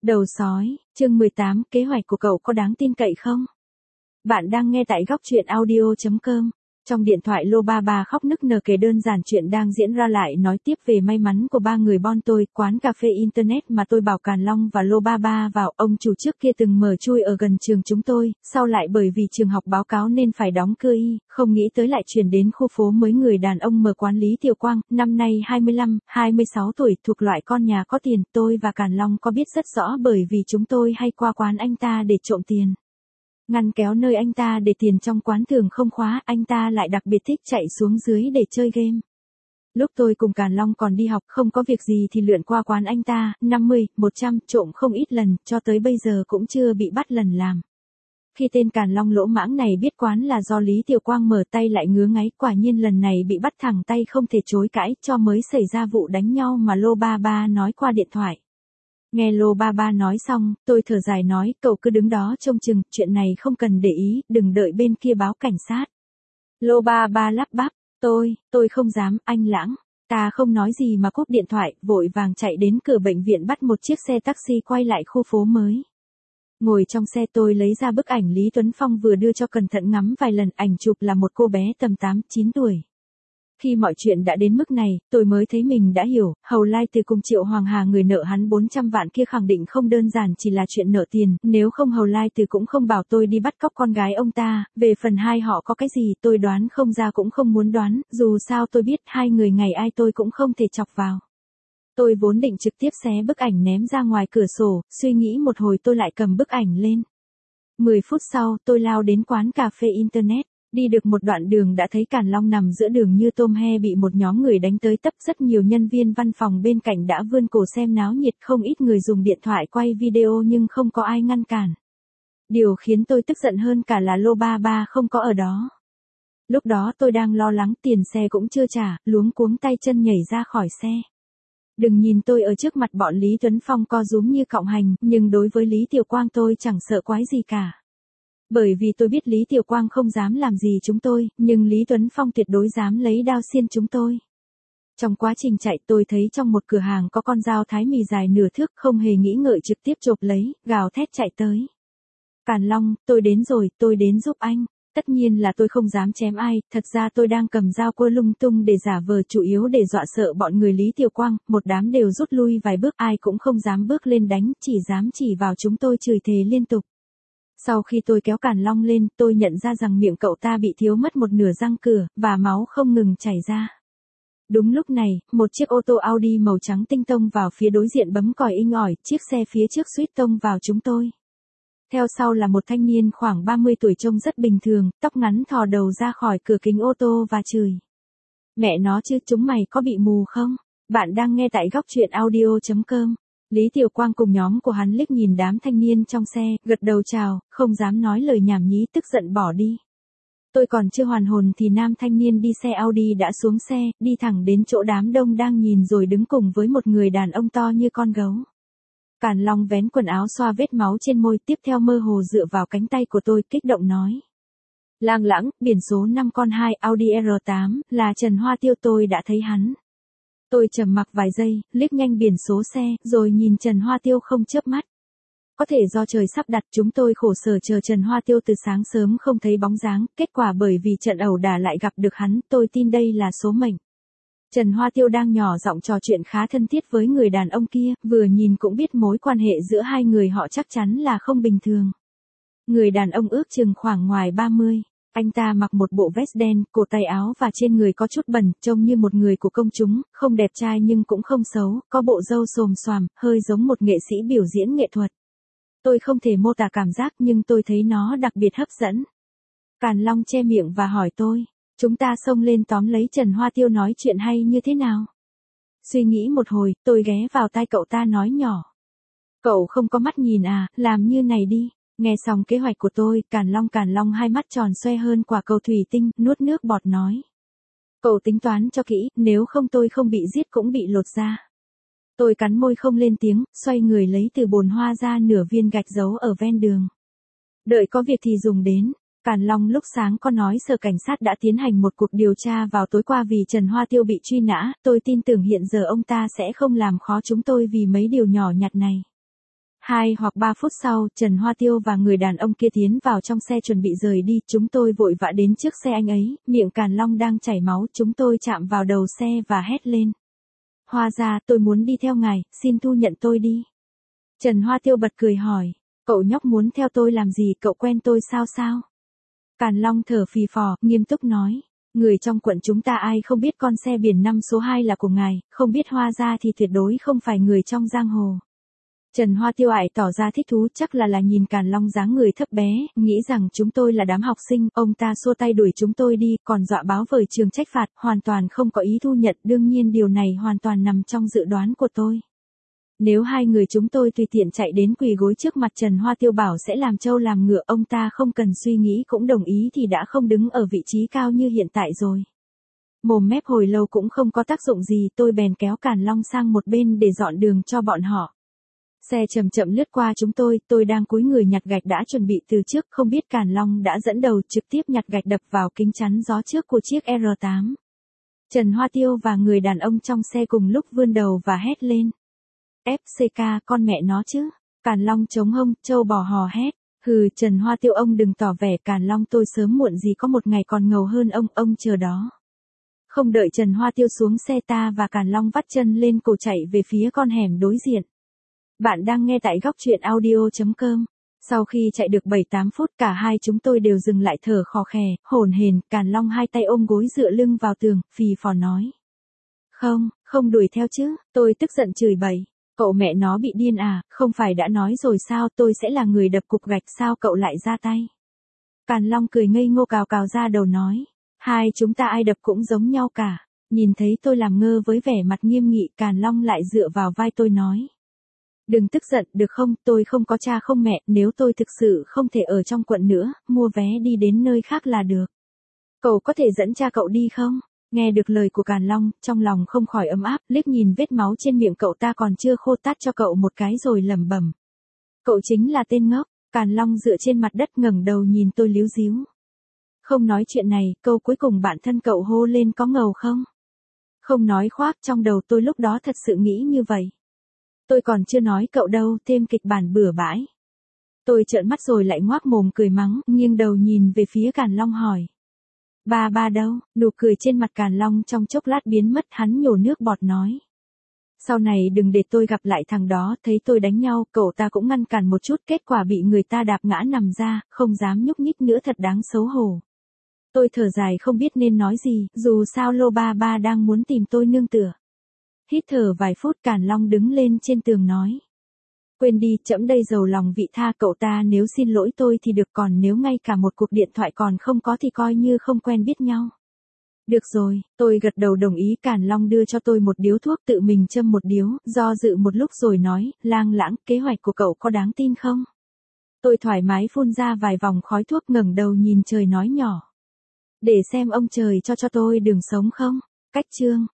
Đầu sói, chương 18, kế hoạch của cậu có đáng tin cậy không? Bạn đang nghe tại góc truyện audio.com. Trong điện thoại Lô Ba Ba khóc nức nở kể đơn giản chuyện đang diễn ra, lại nói tiếp về may mắn của ba người bon tôi, quán cà phê internet mà tôi bảo Càn Long và Lô Ba Ba vào. Ông chủ trước kia từng mở chui ở gần trường chúng tôi, sau lại bởi vì trường học báo cáo nên phải đóng cửa y, không nghĩ tới lại chuyển đến khu phố mới. Người đàn ông mở quán Lý Tiểu Quang, năm nay 25, 26 tuổi, thuộc loại con nhà có tiền. Tôi và Càn Long có biết rất rõ bởi vì chúng tôi hay qua quán anh ta để trộm tiền. Ngăn kéo nơi anh ta để tiền trong quán thường không khóa, anh ta lại đặc biệt thích chạy xuống dưới để chơi game. Lúc tôi cùng Càn Long còn đi học, không có việc gì thì lượn qua quán anh ta, 50, 100, trộm không ít lần, cho tới bây giờ cũng chưa bị bắt lần làm. Khi tên Càn Long lỗ mãng này biết quán là do Lý Tiểu Quang mở, tay lại ngứa ngáy, quả nhiên lần này bị bắt thẳng tay không thể chối cãi, cho mới xảy ra vụ đánh nhau mà Lô Ba Ba nói qua điện thoại. Nghe Lô Ba Ba nói xong, tôi thở dài nói, cậu cứ đứng đó trông chừng, chuyện này không cần để ý, đừng đợi bên kia báo cảnh sát. Lô Ba Ba lắp bắp, tôi không dám, anh Lãng. Ta không nói gì mà cúp điện thoại, vội vàng chạy đến cửa bệnh viện bắt một chiếc xe taxi quay lại khu phố mới. Ngồi trong xe tôi lấy ra bức ảnh Lý Tuấn Phong vừa đưa cho, cẩn thận ngắm vài lần. Ảnh chụp là một cô bé tầm 8, 9 tuổi. Khi mọi chuyện đã đến mức này, tôi mới thấy mình đã hiểu, Hầu Lai Từ cùng Triệu Hoàng Hà, người nợ hắn 400 vạn kia, khẳng định không đơn giản chỉ là chuyện nợ tiền, nếu không Hầu Lai Từ cũng không bảo tôi đi bắt cóc con gái ông ta. Về phần hai họ có cái gì tôi đoán không ra, cũng không muốn đoán, dù sao tôi biết hai người ngày ai tôi cũng không thể chọc vào. Tôi vốn định trực tiếp xé bức ảnh ném ra ngoài cửa sổ, suy nghĩ một hồi tôi lại cầm bức ảnh lên. 10 phút sau, tôi lao đến quán cà phê internet. Đi được một đoạn đường đã thấy Càn Long nằm giữa đường như tôm he, bị một nhóm người đánh tới tấp. Rất nhiều nhân viên văn phòng bên cạnh đã vươn cổ xem náo nhiệt, không ít người dùng điện thoại quay video nhưng không có ai ngăn cản. Điều khiến tôi tức giận hơn cả là Lô Ba Ba không có ở đó. Lúc đó tôi đang lo lắng, tiền xe cũng chưa trả, luống cuống tay chân nhảy ra khỏi xe. Đừng nhìn tôi ở trước mặt bọn Lý Tuấn Phong co rúm như cọng hành, nhưng đối với Lý Tiểu Quang tôi chẳng sợ quái gì cả. Bởi vì tôi biết Lý Tiểu Quang không dám làm gì chúng tôi, nhưng Lý Tuấn Phong tuyệt đối dám lấy đao xiên chúng tôi. Trong quá trình chạy tôi thấy trong một cửa hàng có con dao thái mì dài nửa thước, không hề nghĩ ngợi trực tiếp chộp lấy, gào thét chạy tới. Càn Long, tôi đến rồi, tôi đến giúp anh. Tất nhiên là tôi không dám chém ai, thật ra tôi đang cầm dao quơ lung tung để giả vờ, chủ yếu để dọa sợ bọn người Lý Tiểu Quang. Một đám đều rút lui vài bước, ai cũng không dám bước lên đánh, chỉ dám chỉ vào chúng tôi chửi thề liên tục. Sau khi tôi kéo Càn Long lên, tôi nhận ra rằng miệng cậu ta bị thiếu mất một nửa răng cửa, và máu không ngừng chảy ra. Đúng lúc này, một chiếc ô tô Audi màu trắng tinh tông vào phía đối diện, bấm còi inh ỏi, chiếc xe phía trước suýt tông vào chúng tôi. Theo sau là một thanh niên khoảng 30 tuổi trông rất bình thường, tóc ngắn thò đầu ra khỏi cửa kính ô tô và chửi. Mẹ nó chứ, chúng mày có bị mù không? Bạn đang nghe tại góc truyện audio.com. Lý Tiểu Quang cùng nhóm của hắn liếc nhìn đám thanh niên trong xe, gật đầu chào, không dám nói lời nhảm nhí, tức giận bỏ đi. Tôi còn chưa hoàn hồn thì nam thanh niên đi xe Audi đã xuống xe, đi thẳng đến chỗ đám đông đang nhìn rồi đứng cùng với một người đàn ông to như con gấu. Càn Long vén quần áo xoa vết máu trên môi, tiếp theo mơ hồ dựa vào cánh tay của tôi, kích động nói. Lang Lãng, biển số 5 con 2 Audi R8, là Trần Hoa Tiêu, tôi đã thấy hắn. Tôi trầm mặc vài giây, liếc nhanh biển số xe, rồi nhìn Trần Hoa Tiêu không chớp mắt. Có thể do trời sắp đặt, chúng tôi khổ sở chờ Trần Hoa Tiêu từ sáng sớm không thấy bóng dáng, kết quả bởi vì trận ẩu đả lại gặp được hắn, tôi tin đây là số mệnh. Trần Hoa Tiêu đang nhỏ giọng trò chuyện khá thân thiết với người đàn ông kia, vừa nhìn cũng biết mối quan hệ giữa hai người họ chắc chắn là không bình thường. Người đàn ông ước chừng khoảng ngoài 30. Anh ta mặc một bộ vest đen, cổ tay áo và trên người có chút bẩn, trông như một người của công chúng, không đẹp trai nhưng cũng không xấu, có bộ râu xồm xoàm, hơi giống một nghệ sĩ biểu diễn nghệ thuật. Tôi không thể mô tả cảm giác nhưng tôi thấy nó đặc biệt hấp dẫn. Càn Long che miệng và hỏi tôi, chúng ta xông lên tóm lấy Trần Hoa Tiêu nói chuyện hay như thế nào? Suy nghĩ một hồi, tôi ghé vào tai cậu ta nói nhỏ. Cậu không có mắt nhìn à, làm như này đi. Nghe xong kế hoạch của tôi, Càn Long hai mắt tròn xoe hơn quả cầu thủy tinh, nuốt nước bọt nói. Cậu tính toán cho kỹ, nếu không tôi không bị giết cũng bị lột da. Tôi cắn môi không lên tiếng, xoay người lấy từ bồn hoa ra nửa viên gạch giấu ở ven đường. Đợi có việc thì dùng đến. Càn Long lúc sáng có nói sở cảnh sát đã tiến hành một cuộc điều tra vào tối qua vì Trần Hoa Tiêu bị truy nã, tôi tin tưởng hiện giờ ông ta sẽ không làm khó chúng tôi vì mấy điều nhỏ nhặt này. 2 hoặc 3 phút sau, Trần Hoa Tiêu và người đàn ông kia tiến vào trong xe chuẩn bị rời đi, chúng tôi vội vã đến trước xe anh ấy, miệng Càn Long đang chảy máu, chúng tôi chạm vào đầu xe và hét lên. Hoa gia, tôi muốn đi theo ngài, xin thu nhận tôi đi. Trần Hoa Tiêu bật cười hỏi, cậu nhóc muốn theo tôi làm gì, cậu quen tôi sao? Càn Long thở phì phò, nghiêm túc nói. Người trong quận chúng ta ai không biết con xe biển 5 số 2 là của ngài, không biết Hoa gia thì tuyệt đối không phải người trong giang hồ. Trần Hoa Tiêu ải tỏ ra thích thú, chắc là nhìn Càn Long dáng người thấp bé, nghĩ rằng chúng tôi là đám học sinh, ông ta xua tay đuổi chúng tôi đi, còn dọa báo với trường trách phạt, hoàn toàn không có ý thu nhận, đương nhiên điều này hoàn toàn nằm trong dự đoán của tôi. Nếu hai người chúng tôi tùy tiện chạy đến quỳ gối trước mặt Trần Hoa Tiêu bảo sẽ làm trâu làm ngựa, ông ta không cần suy nghĩ cũng đồng ý thì đã không đứng ở vị trí cao như hiện tại rồi. Mồm mép hồi lâu cũng không có tác dụng gì, tôi bèn kéo Càn Long sang một bên để dọn đường cho bọn họ. Xe chậm chậm lướt qua chúng tôi đang cúi người nhặt gạch đã chuẩn bị từ trước, không biết Càn Long đã dẫn đầu trực tiếp nhặt gạch đập vào kính chắn gió trước của chiếc R8. Trần Hoa Tiêu và người đàn ông trong xe cùng lúc vươn đầu và hét lên. FCK, con mẹ nó chứ. Càn Long chống hông, trâu bò hò hét. Hừ, Trần Hoa Tiêu ông đừng tỏ vẻ, Càn Long tôi sớm muộn gì có một ngày còn ngầu hơn ông chờ đó. Không đợi Trần Hoa Tiêu xuống xe, ta và Càn Long vắt chân lên cổ chạy về phía con hẻm đối diện. Bạn đang nghe tại góc truyện audio.com. Sau khi chạy được 7-8 phút, cả hai chúng tôi đều dừng lại thở khò khè, hổn hển, Càn Long hai tay ôm gối dựa lưng vào tường, phì phò nói. Không đuổi theo chứ, tôi tức giận chửi bậy. Cậu mẹ nó bị điên à, không phải đã nói rồi sao, tôi sẽ là người đập cục gạch, sao cậu lại ra tay. Càn Long cười ngây ngô cào cào ra đầu nói. Hai chúng ta ai đập cũng giống nhau cả. Nhìn thấy tôi làm ngơ với vẻ mặt nghiêm nghị, Càn Long lại dựa vào vai tôi nói. Đừng tức giận, được không, tôi không có cha không mẹ, nếu tôi thực sự không thể ở trong quận nữa, mua vé đi đến nơi khác là được. Cậu có thể dẫn cha cậu đi không? Nghe được lời của Càn Long, trong lòng không khỏi ấm áp, liếc nhìn vết máu trên miệng cậu ta còn chưa khô, tát cho cậu một cái rồi lẩm bẩm. Cậu chính là tên ngốc. Càn Long dựa trên mặt đất ngẩng đầu nhìn tôi líu díu. Không nói chuyện này, câu cuối cùng bản thân cậu hô lên có ngầu không? Không nói khoác, trong đầu tôi lúc đó thật sự nghĩ như vậy. Tôi còn chưa nói cậu đâu, thêm kịch bản bừa bãi. Tôi trợn mắt rồi lại ngoác mồm cười mắng, nghiêng đầu nhìn về phía Càn Long hỏi. Ba đâu? Nụ cười trên mặt Càn Long trong chốc lát biến mất, hắn nhổ nước bọt nói. Sau này đừng để tôi gặp lại thằng đó, thấy tôi đánh nhau, cậu ta cũng ngăn cản một chút, kết quả bị người ta đạp ngã nằm ra, không dám nhúc nhích nữa, thật đáng xấu hổ. Tôi thở dài không biết nên nói gì, dù sao Lô Ba đang muốn tìm tôi nương tựa. Hít thở vài phút, Càn Long đứng lên trên tường nói. Quên đi, trẫm đây giàu lòng vị tha, cậu ta nếu xin lỗi tôi thì được, còn nếu ngay cả một cuộc điện thoại còn không có thì coi như không quen biết nhau. Được rồi, tôi gật đầu đồng ý. Càn Long đưa cho tôi một điếu thuốc, tự mình châm một điếu, do dự một lúc rồi nói, Lang Lãng, kế hoạch của cậu có đáng tin không? Tôi thoải mái phun ra vài vòng khói thuốc, ngẩng đầu nhìn trời nói nhỏ. Để xem ông trời cho tôi đường sống không? Cách chương.